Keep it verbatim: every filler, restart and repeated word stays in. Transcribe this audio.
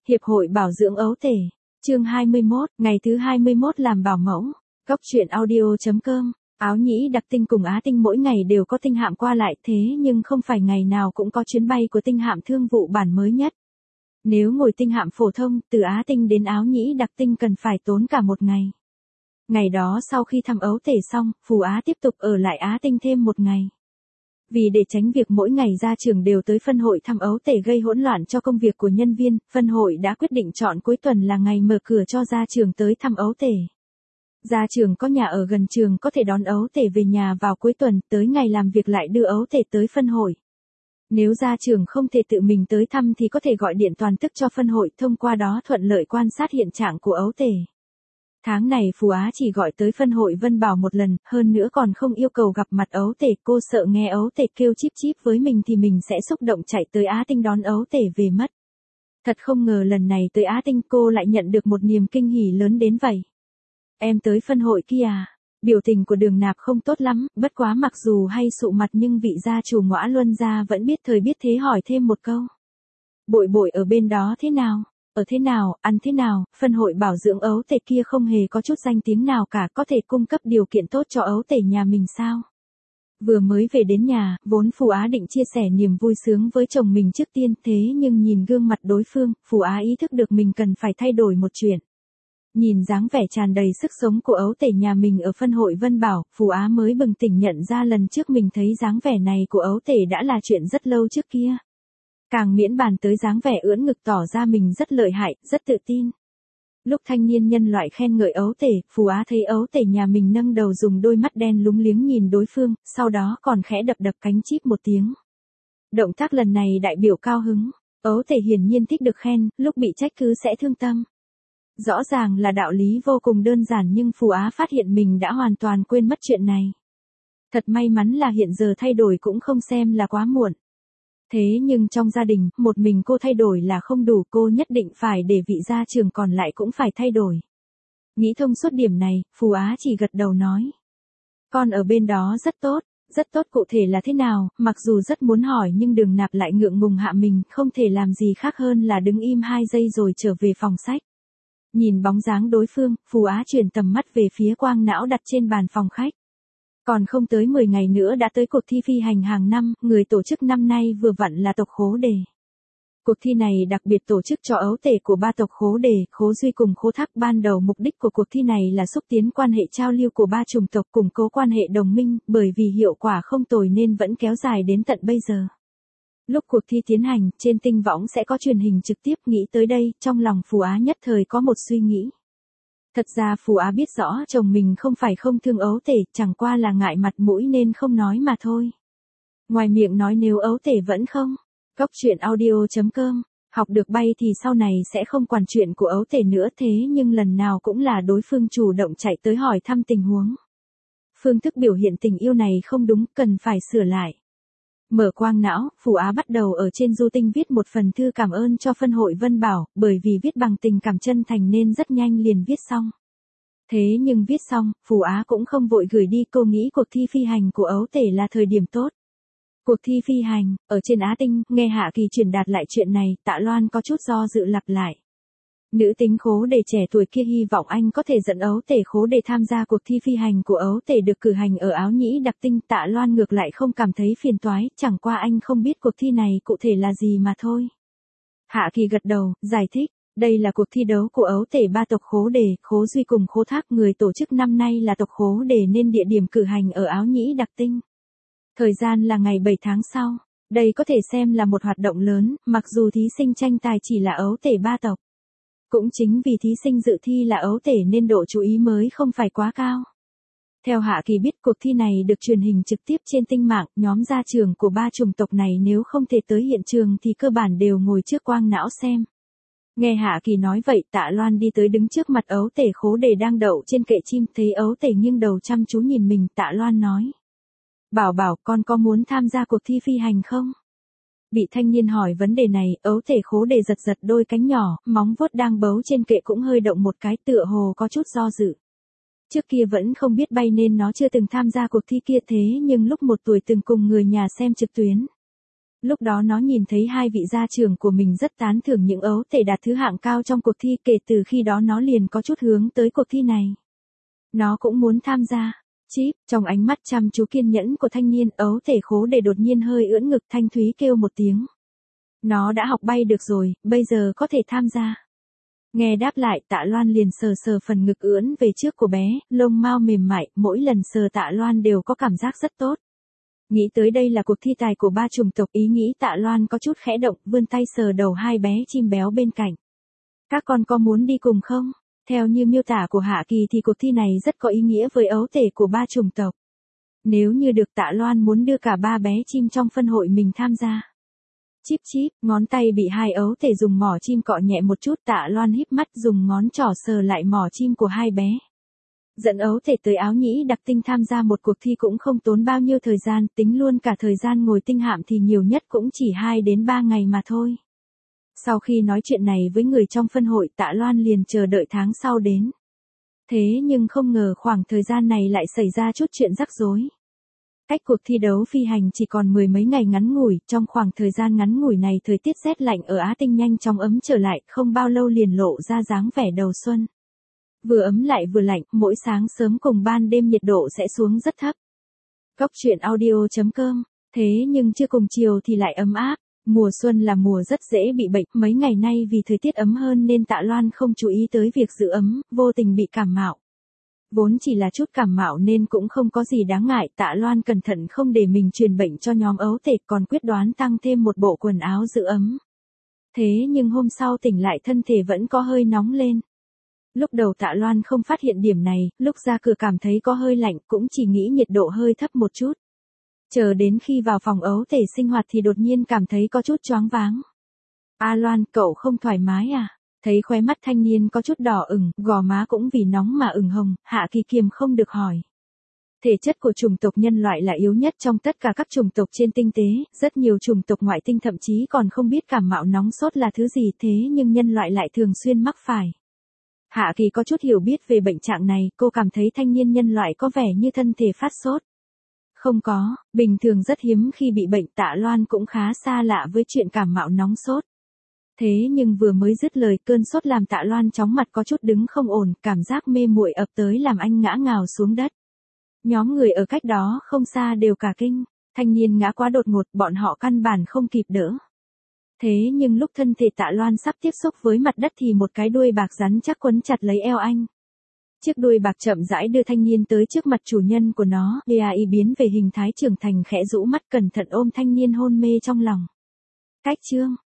Hiệp hội bảo dưỡng ấu tể. Chương hai mươi mốt, ngày thứ hai mươi mốt làm bảo mẫu. Góc truyện audio.com. Áo Nhĩ Đặc Tinh cùng Á Tinh mỗi ngày đều có tinh hạm qua lại, thế nhưng không phải ngày nào cũng có chuyến bay của tinh hạm thương vụ bản mới nhất. Nếu ngồi tinh hạm phổ thông, từ Á Tinh đến Áo Nhĩ Đặc Tinh cần phải tốn cả một ngày. Ngày đó sau khi thăm ấu tể xong, Phù Á tiếp tục ở lại Á Tinh thêm một ngày. Vì để tránh việc mỗi ngày ra trường đều tới phân hội thăm ấu tể gây hỗn loạn cho công việc của nhân viên, phân hội đã quyết định chọn cuối tuần là ngày mở cửa cho ra trường tới thăm ấu tể. Ra trường có nhà ở gần trường có thể đón ấu tể về nhà vào cuối tuần, tới ngày làm việc lại đưa ấu tể tới phân hội. Nếu ra trường không thể tự mình tới thăm thì có thể gọi điện toàn tức cho phân hội, thông qua đó thuận lợi quan sát hiện trạng của ấu tể. Tháng này Phù Á chỉ gọi tới phân hội Vân Bảo một lần, hơn nữa còn không yêu cầu gặp mặt ấu tể, cô sợ nghe ấu tể kêu chíp chíp với mình thì mình sẽ xúc động chạy tới Á Tinh đón ấu tể về mất. Thật không ngờ lần này tới Á Tinh cô lại nhận được một niềm kinh hỉ lớn đến vậy. Em tới phân hội kia à? Biểu tình của Đường Nạp không tốt lắm, bất quá mặc dù hay sụ mặt nhưng vị gia chủ Ngõa Luân gia vẫn biết thời biết thế hỏi thêm một câu. Bội bội ở bên đó thế nào? Ở thế nào, ăn thế nào, phân hội bảo dưỡng ấu tể kia không hề có chút danh tiếng nào cả, có thể cung cấp điều kiện tốt cho ấu tể nhà mình sao? Vừa mới về đến nhà, vốn Phù Á định chia sẻ niềm vui sướng với chồng mình trước tiên, thế nhưng nhìn gương mặt đối phương, Phù Á ý thức được mình cần phải thay đổi một chuyện. Nhìn dáng vẻ tràn đầy sức sống của ấu tể nhà mình ở phân hội Vân Bảo, Phù Á mới bừng tỉnh nhận ra lần trước mình thấy dáng vẻ này của ấu tể đã là chuyện rất lâu trước kia. Càng miễn bàn tới dáng vẻ ưỡn ngực tỏ ra mình rất lợi hại, rất tự tin. Lúc thanh niên nhân loại khen ngợi ấu tể, Phù Á thấy ấu tể nhà mình nâng đầu dùng đôi mắt đen lúng liếng nhìn đối phương, sau đó còn khẽ đập đập cánh chip một tiếng. Động tác lần này đại biểu cao hứng, ấu tể hiển nhiên thích được khen, lúc bị trách cứ sẽ thương tâm. Rõ ràng là đạo lý vô cùng đơn giản nhưng Phù Á phát hiện mình đã hoàn toàn quên mất chuyện này. Thật may mắn là hiện giờ thay đổi cũng không xem là quá muộn. Thế nhưng trong gia đình, một mình cô thay đổi là không đủ, cô nhất định phải để vị gia trưởng còn lại cũng phải thay đổi. Nghĩ thông suốt điểm này, Phù Á chỉ gật đầu nói. Con ở bên đó rất tốt, rất tốt cụ thể là thế nào, mặc dù rất muốn hỏi nhưng Đường Nạp lại ngượng ngùng hạ mình, không thể làm gì khác hơn là đứng im hai giây rồi trở về phòng sách. Nhìn bóng dáng đối phương, Phù Á chuyển tầm mắt về phía quang não đặt trên bàn phòng khách. Còn không tới mười ngày nữa đã tới cuộc thi phi hành hàng năm, người tổ chức năm nay vừa vặn là tộc Khố Đề. Cuộc thi này đặc biệt tổ chức cho ấu tể của ba tộc Khố Đề, Khố Duy cùng Khố Thác. Ban đầu mục đích của cuộc thi này là xúc tiến quan hệ giao lưu của ba chủng tộc, củng cố quan hệ đồng minh, bởi vì hiệu quả không tồi nên vẫn kéo dài đến tận bây giờ. Lúc cuộc thi tiến hành, trên tinh võng sẽ có truyền hình trực tiếp, nghĩ tới đây, trong lòng Phù Á nhất thời có một suy nghĩ. Thật ra Phù Á biết rõ chồng mình không phải không thương ấu tể, chẳng qua là ngại mặt mũi nên không nói mà thôi. Ngoài miệng nói nếu ấu tể vẫn không. Góc truyện audio.com. Học được bay thì sau này sẽ không quản chuyện của ấu tể nữa, thế nhưng lần nào cũng là đối phương chủ động chạy tới hỏi thăm tình huống. Phương thức biểu hiện tình yêu này không đúng, cần phải sửa lại. Mở quang não, Phù Á bắt đầu ở trên du tinh viết một phần thư cảm ơn cho phân hội Vân Bảo, bởi vì viết bằng tình cảm chân thành nên rất nhanh liền viết xong. Thế nhưng viết xong, Phù Á cũng không vội gửi đi, cô nghĩ cuộc thi phi hành của ấu tể là thời điểm tốt. Cuộc thi phi hành, ở trên Á Tinh, nghe Hạ Kỳ truyền đạt lại chuyện này, Tạ Loan có chút do dự lặp lại. Nữ tính Khố Đề trẻ tuổi kia hy vọng anh có thể dẫn ấu tể Khố Đề tham gia cuộc thi phi hành của ấu tể được cử hành ở Áo Nhĩ Đặc Tinh. Tạ Loan ngược lại không cảm thấy phiền toái, chẳng qua anh không biết cuộc thi này cụ thể là gì mà thôi. Hạ Kỳ gật đầu, giải thích, đây là cuộc thi đấu của ấu tể ba tộc Khố Đề, Khố Duy cùng Khố Thác, người tổ chức năm nay là tộc Khố Đề nên địa điểm cử hành ở Áo Nhĩ Đặc Tinh. Thời gian là ngày bảy tháng sau, đây có thể xem là một hoạt động lớn, mặc dù thí sinh tranh tài chỉ là ấu tể ba tộc. Cũng chính vì thí sinh dự thi là ấu tể nên độ chú ý mới không phải quá cao. Theo Hạ Kỳ biết cuộc thi này được truyền hình trực tiếp trên tinh mạng, nhóm gia trưởng của ba chủng tộc này nếu không thể tới hiện trường thì cơ bản đều ngồi trước quang não xem. Nghe Hạ Kỳ nói vậy, Tạ Loan đi tới đứng trước mặt ấu tể Khố Đề đang đậu trên kệ chim, thấy ấu tể nghiêng đầu chăm chú nhìn mình, Tạ Loan nói. Bảo bảo, con có muốn tham gia cuộc thi phi hành không? Bị thanh niên hỏi vấn đề này, ấu tể Khố Đề giật giật đôi cánh nhỏ, móng vuốt đang bấu trên kệ cũng hơi động một cái, tựa hồ có chút do dự. Trước kia vẫn không biết bay nên nó chưa từng tham gia cuộc thi kia, thế nhưng lúc một tuổi từng cùng người nhà xem trực tuyến. Lúc đó nó nhìn thấy hai vị gia trưởng của mình rất tán thưởng những ấu tể đạt thứ hạng cao trong cuộc thi, kể từ khi đó nó liền có chút hướng tới cuộc thi này. Nó cũng muốn tham gia. Chíp, trong ánh mắt chăm chú kiên nhẫn của thanh niên, ấu tể khố để đột nhiên hơi ưỡn ngực, thanh thúy kêu một tiếng. Nó đã học bay được rồi, bây giờ có thể tham gia. Nghe đáp lại, Tạ Loan liền sờ sờ phần ngực ưỡn về trước của bé, lông mao mềm mại, mỗi lần sờ Tạ Loan đều có cảm giác rất tốt. Nghĩ tới đây là cuộc thi tài của ba chủng tộc, ý nghĩ Tạ Loan có chút khẽ động, vươn tay sờ đầu hai bé chim béo bên cạnh. Các con có muốn đi cùng không? Theo như miêu tả của Hạ Kỳ thì cuộc thi này rất có ý nghĩa với ấu tể của ba chủng tộc. Nếu như được, Tạ Loan muốn đưa cả ba bé chim trong phân hội mình tham gia. Chíp chíp, ngón tay bị hai ấu tể dùng mỏ chim cọ nhẹ một chút, Tạ Loan híp mắt dùng ngón trỏ sờ lại mỏ chim của hai bé. Dẫn ấu tể tới Áo Nhĩ Đặc Tinh tham gia một cuộc thi cũng không tốn bao nhiêu thời gian, tính luôn cả thời gian ngồi tinh hạm thì nhiều nhất cũng chỉ hai đến ba ngày mà thôi. Sau khi nói chuyện này với người trong phân hội, Tạ Loan liền chờ đợi tháng sau đến. Thế nhưng không ngờ khoảng thời gian này lại xảy ra chút chuyện rắc rối. Cách cuộc thi đấu phi hành chỉ còn mười mấy ngày ngắn ngủi, trong khoảng thời gian ngắn ngủi này thời tiết rét lạnh ở Á Tinh nhanh chóng ấm trở lại, không bao lâu liền lộ ra dáng vẻ đầu xuân. Vừa ấm lại vừa lạnh, mỗi sáng sớm cùng ban đêm nhiệt độ sẽ xuống rất thấp. Cốc truyện audio chấm com, thế nhưng chưa cùng chiều thì lại ấm áp. Mùa xuân là mùa rất dễ bị bệnh, mấy ngày nay vì thời tiết ấm hơn nên Tạ Loan không chú ý tới việc giữ ấm, vô tình bị cảm mạo. Vốn chỉ là chút cảm mạo nên cũng không có gì đáng ngại, Tạ Loan cẩn thận không để mình truyền bệnh cho nhóm ấu tể, còn quyết đoán tăng thêm một bộ quần áo giữ ấm. Thế nhưng hôm sau tỉnh lại thân thể vẫn có hơi nóng lên. Lúc đầu Tạ Loan không phát hiện điểm này, lúc ra cửa cảm thấy có hơi lạnh, cũng chỉ nghĩ nhiệt độ hơi thấp một chút. Chờ đến khi vào phòng ấu tể sinh hoạt thì đột nhiên cảm thấy có chút choáng váng. A Loan, cậu không thoải mái à? Thấy khóe mắt thanh niên có chút đỏ ửng, gò má cũng vì nóng mà ửng hồng, Hạ Kỳ kiềm không được hỏi. Thể chất của chủng tộc nhân loại là yếu nhất trong tất cả các chủng tộc trên tinh tế, rất nhiều chủng tộc ngoại tinh thậm chí còn không biết cảm mạo nóng sốt là thứ gì, thế nhưng nhân loại lại thường xuyên mắc phải. Hạ Kỳ có chút hiểu biết về bệnh trạng này, cô cảm thấy thanh niên nhân loại có vẻ như thân thể phát sốt. Không có, bình thường rất hiếm khi bị bệnh, Tạ Loan cũng khá xa lạ với chuyện cảm mạo nóng sốt. Thế nhưng vừa mới dứt lời, cơn sốt làm Tạ Loan chóng mặt có chút đứng không ổn, cảm giác mê muội ập tới làm anh ngã ngào xuống đất. Nhóm người ở cách đó không xa đều cả kinh, thanh niên ngã quá đột ngột, bọn họ căn bản không kịp đỡ. Thế nhưng lúc thân thể Tạ Loan sắp tiếp xúc với mặt đất thì một cái đuôi bạc rắn chắc quấn chặt lấy eo anh. Chiếc đuôi bạc chậm rãi đưa thanh niên tới trước mặt chủ nhân của nó, đê a i biến về hình thái trưởng thành, khẽ rũ mắt cẩn thận ôm thanh niên hôn mê trong lòng. Cách chương